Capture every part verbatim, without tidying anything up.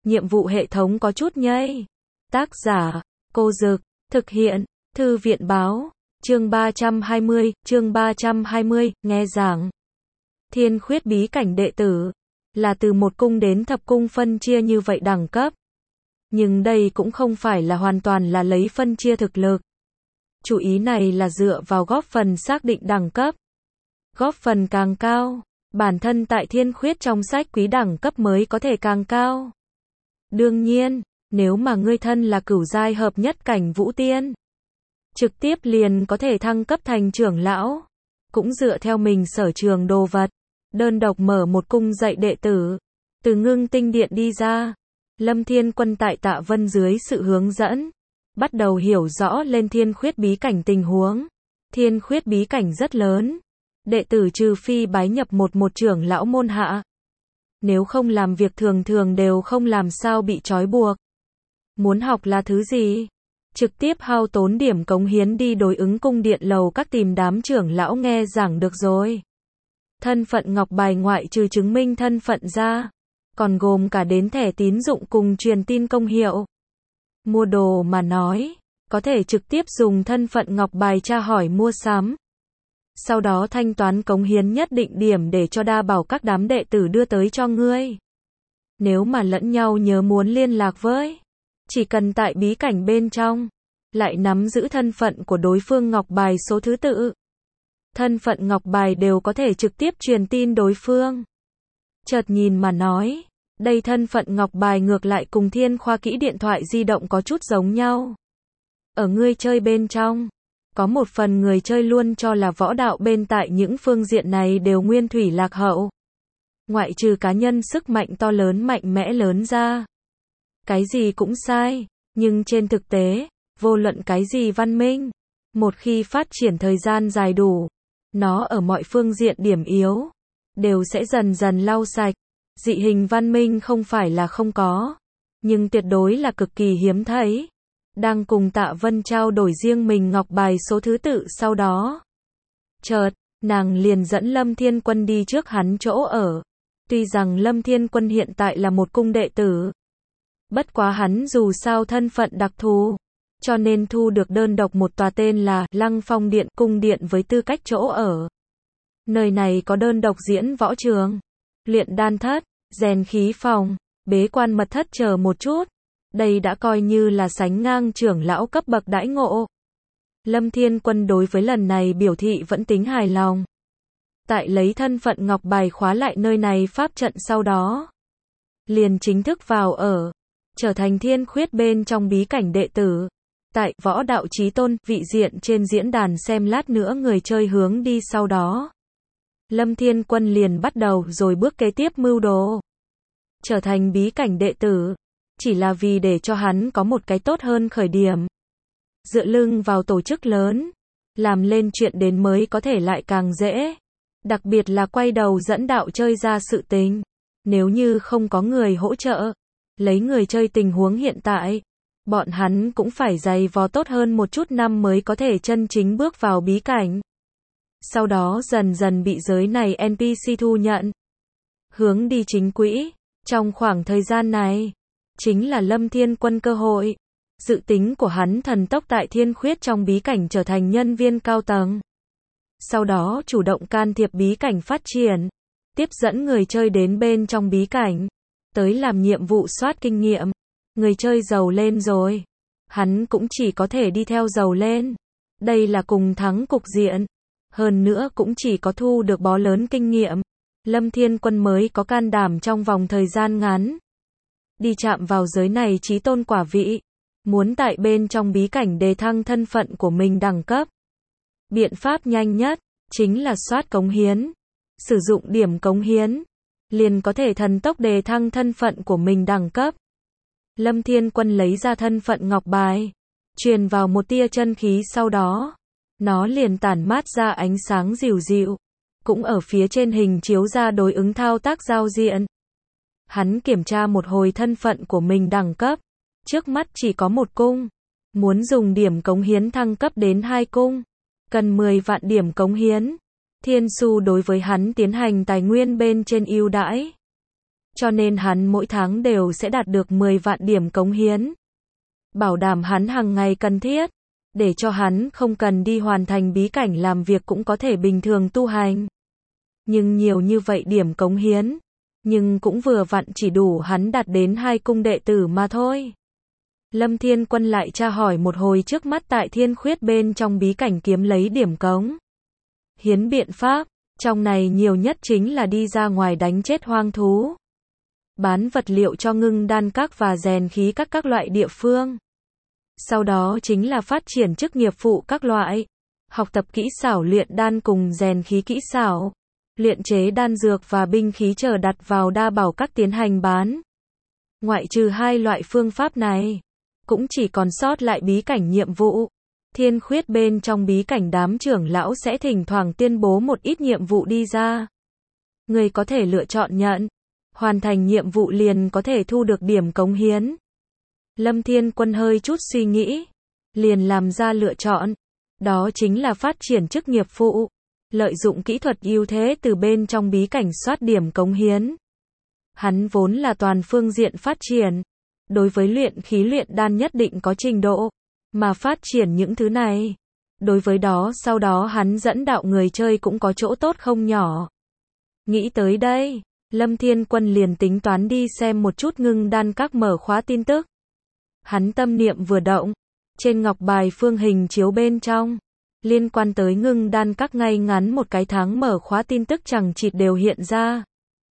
nhiệm vụ hệ thống có chút nhây. Tác giả, Cô Dực, thực hiện, Thư viện báo, chương ba trăm hai mươi, chương ba trăm hai mươi, nghe giảng. Thiên khuyết bí cảnh đệ tử, là từ một cung đến thập cung phân chia như vậy đẳng cấp. Nhưng đây cũng không phải là hoàn toàn là lấy phân chia thực lực. Chủ ý này là dựa vào góp phần xác định đẳng cấp. Góp phần càng cao, bản thân tại thiên khuyết trong sách quý đẳng cấp mới có thể càng cao. Đương nhiên, nếu mà ngươi thân là cửu giai hợp nhất cảnh vũ tiên, trực tiếp liền có thể thăng cấp thành trưởng lão, cũng dựa theo mình sở trường đồ vật, đơn độc mở một cung dạy đệ tử, từ ngưng tinh điện đi ra. Lâm Thiên Quân tại Tạ Vân dưới sự hướng dẫn, bắt đầu hiểu rõ lên thiên khuyết bí cảnh tình huống. Thiên khuyết bí cảnh rất lớn, đệ tử trừ phi bái nhập một một trưởng lão môn hạ, nếu không làm việc thường thường đều không làm sao bị trói buộc. Muốn học là thứ gì? Trực tiếp hao tốn điểm cống hiến đi đối ứng cung điện lầu các tìm đám trưởng lão nghe giảng được rồi. Thân phận ngọc bài ngoại trừ chứng minh thân phận ra, còn gồm cả đến thẻ tín dụng cùng truyền tin công hiệu. Mua đồ mà nói, có thể trực tiếp dùng thân phận ngọc bài tra hỏi mua sắm. Sau đó thanh toán cống hiến nhất định điểm để cho đa bảo các đám đệ tử đưa tới cho ngươi. Nếu mà lẫn nhau nhớ muốn liên lạc với, chỉ cần tại bí cảnh bên trong, lại nắm giữ thân phận của đối phương ngọc bài số thứ tự. Thân phận ngọc bài đều có thể trực tiếp truyền tin đối phương. Chợt nhìn mà nói, đây thân phận ngọc bài ngược lại cùng thiên khoa kỹ điện thoại di động có chút giống nhau. Ở ngươi chơi bên trong, có một phần người chơi luôn cho là võ đạo bên tại những phương diện này đều nguyên thủy lạc hậu. Ngoại trừ cá nhân sức mạnh to lớn mạnh mẽ lớn ra, cái gì cũng sai, nhưng trên thực tế, vô luận cái gì văn minh, một khi phát triển thời gian dài đủ, nó ở mọi phương diện điểm yếu, đều sẽ dần dần lau sạch. Dị hình văn minh không phải là không có, nhưng tuyệt đối là cực kỳ hiếm thấy. Đang cùng Tạ Vân trao đổi riêng mình ngọc bài số thứ tự sau đó. Chợt, nàng liền dẫn Lâm Thiên Quân đi trước hắn chỗ ở. Tuy rằng Lâm Thiên Quân hiện tại là một cung đệ tử, bất quá hắn dù sao thân phận đặc thù, cho nên thu được đơn độc một tòa tên là Lăng Phong Điện cung điện với tư cách chỗ ở. Nơi này có đơn độc diễn võ trường, luyện đan thất, rèn khí phòng, bế quan mật thất chờ một chút. Đây đã coi như là sánh ngang trưởng lão cấp bậc đãi ngộ. Lâm Thiên Quân đối với lần này biểu thị vẫn tính hài lòng. Tại lấy thân phận ngọc bài khóa lại nơi này pháp trận sau đó, liền chính thức vào ở, trở thành thiên khuyết bên trong bí cảnh đệ tử. Tại Võ Đạo Chí Tôn vị diện trên diễn đàn xem lát nữa người chơi hướng đi sau đó. Lâm Thiên Quân liền bắt đầu rồi bước kế tiếp mưu đồ. Trở thành bí cảnh đệ tử, chỉ là vì để cho hắn có một cái tốt hơn khởi điểm. Dựa lưng vào tổ chức lớn, làm lên chuyện đến mới có thể lại càng dễ. Đặc biệt là quay đầu dẫn đạo chơi ra sự tình. Nếu như không có người hỗ trợ, lấy người chơi tình huống hiện tại, bọn hắn cũng phải dày vò tốt hơn một chút năm mới có thể chân chính bước vào bí cảnh. Sau đó dần dần bị giới này en pê xê thu nhận. Hướng đi chính quỹ, trong khoảng thời gian này, chính là Lâm Thiên Quân cơ hội. Dự tính của hắn thần tốc tại thiên khuyết trong bí cảnh trở thành nhân viên cao tầng. Sau đó chủ động can thiệp bí cảnh phát triển, tiếp dẫn người chơi đến bên trong bí cảnh, tới làm nhiệm vụ soát kinh nghiệm. Người chơi giàu lên rồi, hắn cũng chỉ có thể đi theo giàu lên. Đây là cùng thắng cục diện. Hơn nữa cũng chỉ có thu được bó lớn kinh nghiệm, Lâm Thiên Quân mới có can đảm trong vòng thời gian ngắn đi chạm vào giới này chí tôn quả vị. Muốn tại bên trong bí cảnh đề thăng thân phận của mình đẳng cấp, biện pháp nhanh nhất chính là soát cống hiến. Sử dụng điểm cống hiến, liền có thể thần tốc đề thăng thân phận của mình đẳng cấp. Lâm Thiên Quân lấy ra thân phận ngọc bài, truyền vào một tia chân khí sau đó, nó liền tản mát ra ánh sáng dịu dịu, cũng ở phía trên hình chiếu ra đối ứng thao tác giao diện. Hắn kiểm tra một hồi thân phận của mình đẳng cấp, trước mắt chỉ có một cung, muốn dùng điểm cống hiến thăng cấp đến hai cung, cần mười vạn điểm cống hiến. Thiên Su đối với hắn tiến hành tài nguyên bên trên ưu đãi. cho nên hắn mỗi tháng đều sẽ đạt được mười vạn điểm cống hiến. Bảo đảm hắn hàng ngày cần thiết, để cho hắn không cần đi hoàn thành bí cảnh làm việc cũng có thể bình thường tu hành. Nhưng nhiều như vậy điểm cống hiến, nhưng cũng vừa vặn chỉ đủ hắn đạt đến hai cung đệ tử mà thôi. Lâm Thiên Quân lại tra hỏi một hồi trước mắt tại Thiên Khuyết bên trong bí cảnh kiếm lấy điểm cống hiến biện pháp, trong này nhiều nhất chính là đi ra ngoài đánh chết hoang thú, bán vật liệu cho ngưng đan các và rèn khí các các loại địa phương. Sau đó chính là phát triển chức nghiệp phụ các loại, học tập kỹ xảo luyện đan cùng rèn khí kỹ xảo, luyện chế đan dược và binh khí chờ đặt vào đa bảo các tiến hành bán. Ngoại trừ hai loại phương pháp này, cũng chỉ còn sót lại bí cảnh nhiệm vụ. Thiên Khuyết bên trong bí cảnh đám trưởng lão sẽ thỉnh thoảng tuyên bố một ít nhiệm vụ đi ra. Người có thể lựa chọn nhận, hoàn thành nhiệm vụ liền có thể thu được điểm cống hiến. Lâm Thiên Quân hơi chút suy nghĩ, liền làm ra lựa chọn, đó chính là phát triển chức nghiệp phụ, lợi dụng kỹ thuật ưu thế từ bên trong bí cảnh soát điểm cống hiến. Hắn vốn là toàn phương diện phát triển, đối với luyện khí luyện đan nhất định có trình độ, mà phát triển những thứ này, đối với đó sau đó hắn dẫn đạo người chơi cũng có chỗ tốt không nhỏ. Nghĩ tới đây, Lâm Thiên Quân liền tính toán đi xem một chút ngưng đan các mở khóa tin tức. Hắn tâm niệm vừa động, trên ngọc bài phương hình chiếu bên trong, liên quan tới ngưng đan các ngay ngắn một cái tháng mở khóa tin tức chẳng chịt đều hiện ra.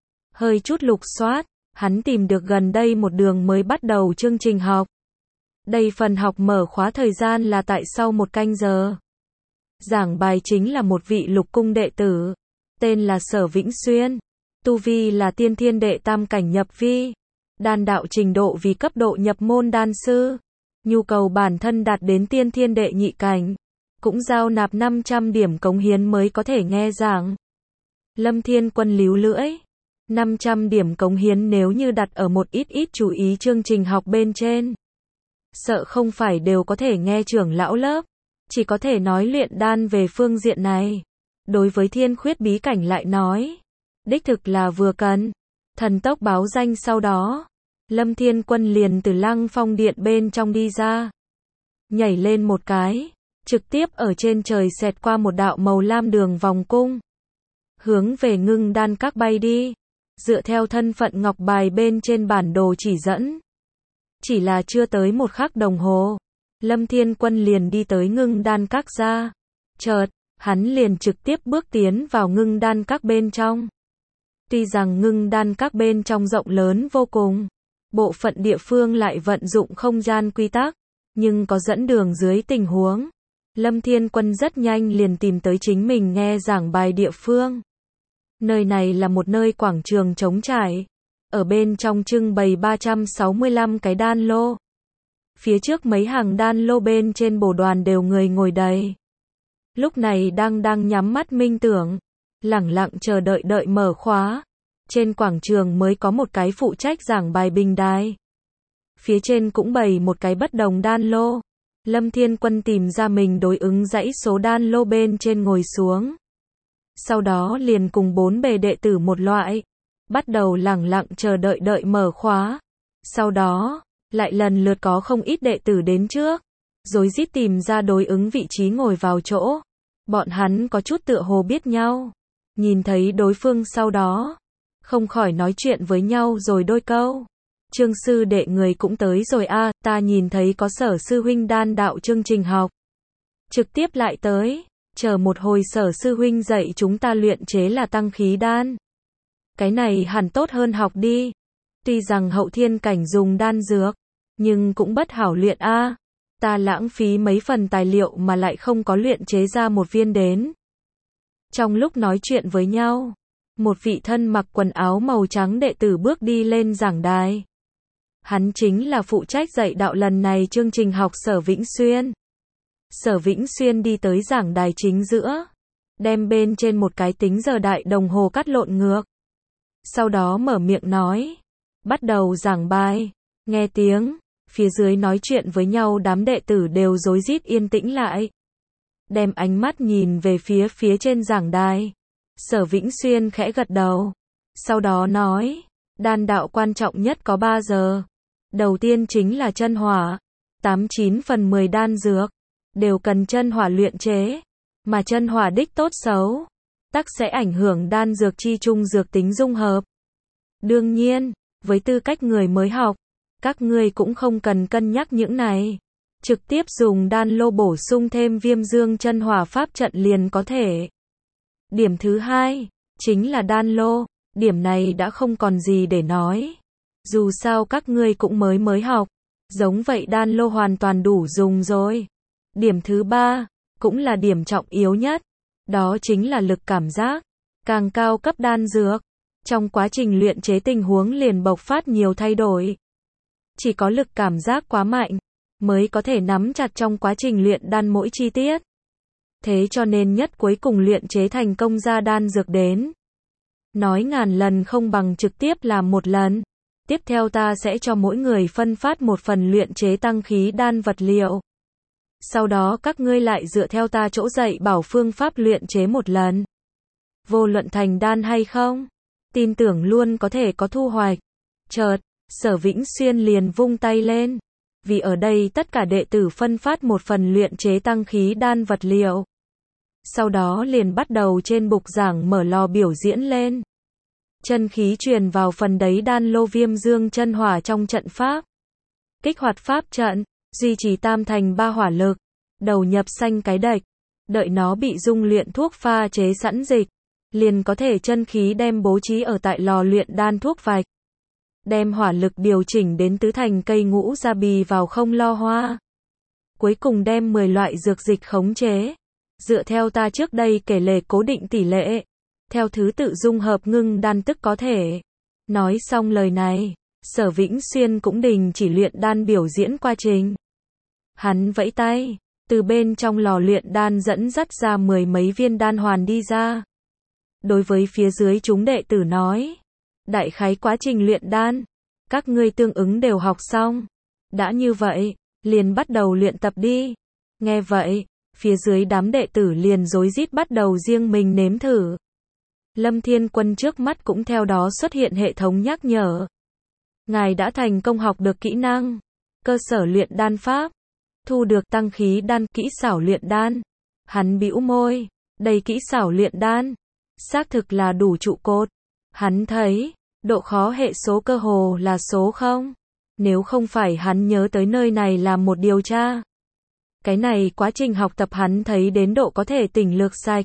Hơi chút lục soát, hắn tìm được gần đây một đường mới bắt đầu chương trình học. Đây phần học mở khóa thời gian là tại sau một canh giờ. Giảng bài chính là một vị lục cung đệ tử, tên là Sở Vĩnh Xuyên. Tu vi là tiên thiên đệ tam cảnh nhập vi. Đan đạo trình độ vì cấp độ nhập môn đan sư. Nhu cầu bản thân đạt đến tiên thiên đệ nhị cảnh. Cũng giao nạp năm trăm điểm cống hiến mới có thể nghe giảng. Lâm Thiên Quân líu lưỡi. năm trăm điểm cống hiến nếu như đặt ở một ít ít chú ý chương trình học bên trên. Sợ không phải đều có thể nghe trưởng lão lớp. Chỉ có thể nói luyện đan về phương diện này. Đối với Thiên Khuyết bí cảnh lại nói. Đích thực là vừa cần. Thần tốc báo danh sau đó. Lâm Thiên Quân liền từ Lăng Phong Điện bên trong đi ra. Nhảy lên một cái. Trực tiếp ở trên trời xẹt qua một đạo màu lam đường vòng cung. Hướng về ngưng đan các bay đi. Dựa theo thân phận ngọc bài bên trên bản đồ chỉ dẫn. Chỉ là chưa tới một khắc đồng hồ. Lâm Thiên Quân liền đi tới ngưng đan các ra. Chợt, hắn liền trực tiếp bước tiến vào ngưng đan các bên trong. Tuy rằng ngưng đan các bên trong rộng lớn vô cùng. Bộ phận địa phương lại vận dụng không gian quy tắc. Nhưng có dẫn đường dưới tình huống. Lâm Thiên Quân rất nhanh liền tìm tới chính mình nghe giảng bài địa phương. Nơi này là một nơi quảng trường trống trải. Ở bên trong trưng bày ba trăm sáu mươi lăm cái đan lô. Phía trước mấy hàng đan lô bên trên bồ đoàn đều người ngồi đầy. Lúc này đang đang nhắm mắt minh tưởng. Lẳng lặng chờ đợi đợi mở khóa. Trên quảng trường mới có một cái phụ trách giảng bài bình đài. Phía trên cũng bày một cái bất đồng đan lô. Lâm Thiên Quân tìm ra mình đối ứng dãy số đan lô bên trên ngồi xuống. Sau đó liền cùng bốn bề đệ tử một loại. Bắt đầu lẳng lặng chờ đợi đợi mở khóa. Sau đó, lại lần lượt có không ít đệ tử đến trước. Rồi rít tìm ra đối ứng vị trí ngồi vào chỗ. Bọn hắn có chút tựa hồ biết nhau. Nhìn thấy đối phương sau đó. Không khỏi nói chuyện với nhau rồi đôi câu. Trương sư đệ người cũng tới rồi a, à, ta nhìn thấy có Sở sư huynh đan đạo chương trình học. Trực tiếp lại tới, chờ một hồi Sở sư huynh dạy chúng ta luyện chế là tăng khí đan. Cái này hẳn tốt hơn học đi. Tuy rằng hậu thiên cảnh dùng đan dược, nhưng cũng bất hảo luyện a. À. Ta lãng phí mấy phần tài liệu mà lại không có luyện chế ra một viên đến. Trong lúc nói chuyện với nhau, một vị thân mặc quần áo màu trắng đệ tử bước đi lên giảng đài. Hắn chính là phụ trách dạy đạo lần này chương trình học Sở Vĩnh Xuyên. Sở Vĩnh Xuyên đi tới giảng đài chính giữa, đem bên trên một cái tính giờ đại đồng hồ cắt lộn ngược. Sau đó mở miệng nói, bắt đầu giảng bài. Nghe tiếng, phía dưới nói chuyện với nhau đám đệ tử đều rối rít yên tĩnh lại. Đem ánh mắt nhìn về phía phía trên giảng đài. Sở Vĩnh Xuyên khẽ gật đầu. Sau đó nói, Đan đạo quan trọng nhất có ba giờ. Đầu tiên chính là chân hỏa. tám chín phần mười đan dược đều cần chân hỏa luyện chế, mà chân hỏa đích tốt xấu, tắc sẽ ảnh hưởng đan dược chi chung dược tính dung hợp. Đương nhiên, với tư cách người mới học, các ngươi cũng không cần cân nhắc những này. Trực tiếp dùng đan lô bổ sung thêm viêm dương chân hỏa pháp trận liền có thể. Điểm thứ hai, chính là đan lô. Điểm này đã không còn gì để nói. Dù sao các ngươi cũng mới mới học. Giống vậy đan lô hoàn toàn đủ dùng rồi. Điểm thứ ba, cũng là điểm trọng yếu nhất. Đó chính là lực cảm giác. Càng cao cấp đan dược, trong quá trình luyện chế tình huống liền bộc phát nhiều thay đổi. Chỉ có lực cảm giác quá mạnh, mới có thể nắm chặt trong quá trình luyện đan mỗi chi tiết. Thế cho nên nhất cuối cùng luyện chế thành công ra đan dược đến. Nói ngàn lần không bằng trực tiếp làm một lần. Tiếp theo ta sẽ cho mỗi người phân phát một phần luyện chế tăng khí đan vật liệu. Sau đó các ngươi lại dựa theo ta chỗ dạy bảo phương pháp luyện chế một lần. Vô luận thành đan hay không, tin tưởng luôn có thể có thu hoạch. Chợt, Sở Vĩnh Xuyên liền vung tay lên. Vì ở đây tất cả đệ tử phân phát một phần luyện chế tăng khí đan vật liệu. Sau đó liền bắt đầu trên bục giảng mở lò biểu diễn lên. Chân khí truyền vào phần đấy đan lô viêm dương chân hỏa trong trận pháp. Kích hoạt pháp trận, duy trì tam thành ba hỏa lực, đầu nhập xanh cái đạch, đợi nó bị dung luyện thuốc pha chế sẵn dịch, liền có thể chân khí đem bố trí ở tại lò luyện đan thuốc vạch. Đem hỏa lực điều chỉnh đến tứ thành cây ngũ gia bì vào không lo hoa. Cuối cùng đem mười loại dược dịch khống chế. Dựa theo ta trước đây kể lể cố định tỷ lệ. Theo thứ tự dung hợp ngưng đan tức có thể. Nói xong lời này, Sở Vĩnh Xuyên cũng đình chỉ luyện đan biểu diễn quá trình. Hắn vẫy tay, từ bên trong lò luyện đan dẫn dắt ra mười mấy viên đan hoàn đi ra. Đối với phía dưới chúng đệ tử nói, đại khái quá trình luyện đan, các ngươi tương ứng đều học xong. Đã như vậy, liền bắt đầu luyện tập đi. Nghe vậy, phía dưới đám đệ tử liền rối rít bắt đầu riêng mình nếm thử. Lâm Thiên Quân trước mắt cũng theo đó xuất hiện hệ thống nhắc nhở. Ngài đã thành công học được kỹ năng, cơ sở luyện đan pháp, thu được tăng khí đan, kỹ xảo luyện đan. Hắn bĩu môi, đây kỹ xảo luyện đan, xác thực là đủ trụ cột. Hắn thấy, độ khó hệ số cơ hồ là số không. Nếu không phải hắn nhớ tới nơi này làm một điều tra. Cái này quá trình học tập hắn thấy đến độ có thể tỉnh lược sạch.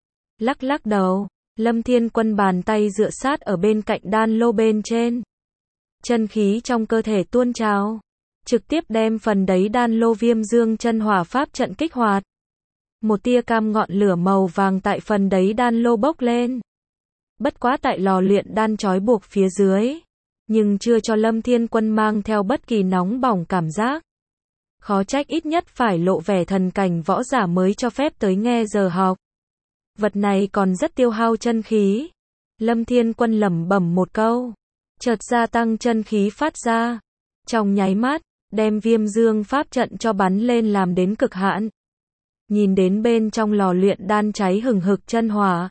Lắc lắc đầu, Lâm Thiên Quân bàn tay dựa sát ở bên cạnh đan lô bên trên. Chân khí trong cơ thể tuôn trào, trực tiếp đem phần đấy đan lô viêm dương chân hỏa pháp trận kích hoạt. Một tia cam ngọn lửa màu vàng tại phần đấy đan lô bốc lên. Bất quá tại lò luyện đan trói buộc phía dưới, nhưng chưa cho Lâm Thiên Quân mang theo bất kỳ nóng bỏng cảm giác. Khó trách ít nhất phải lộ vẻ thần cảnh võ giả mới cho phép tới nghe giờ học. Vật này còn rất tiêu hao chân khí. Lâm Thiên Quân lẩm bẩm một câu, chợt gia tăng chân khí phát ra. Trong nháy mắt, đem viêm dương pháp trận cho bắn lên làm đến cực hạn. Nhìn đến bên trong lò luyện đan cháy hừng hực chân hỏa,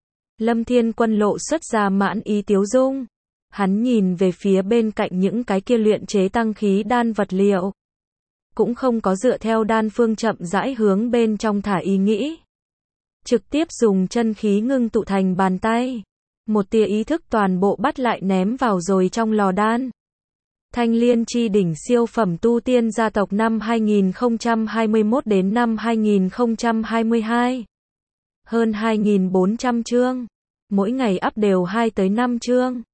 Lâm Thiên Quân lộ xuất ra mãn ý tiếu dung. Hắn nhìn về phía bên cạnh những cái kia luyện chế tăng khí đan vật liệu. Cũng không có dựa theo đan phương chậm rãi hướng bên trong thả ý nghĩ. Trực tiếp dùng chân khí ngưng tụ thành bàn tay. Một tia ý thức toàn bộ bắt lại ném vào rồi trong lò đan. Thanh Liên chi đỉnh siêu phẩm tu tiên gia tộc năm hai nghìn không trăm hai mươi mốt đến năm hai nghìn không trăm hai mươi hai. Hơn hai nghìn bốn trăm chương. Mỗi ngày up đều hai tới năm chương.